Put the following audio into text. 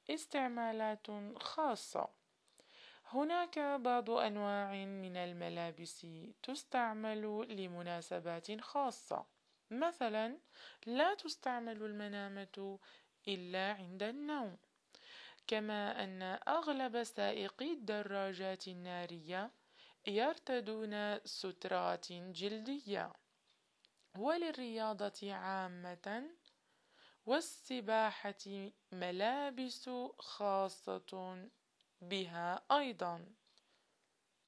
استعمالات خاصة. هناك بعض أنواع من الملابس تستعمل لمناسبات خاصة، مثلا لا تستعمل المنامة إلا عند النوم، كما أن أغلب سائقي الدراجات النارية يرتدون سترات جلدية. وللرياضة عامة والسباحة ملابس خاصة بها أيضا.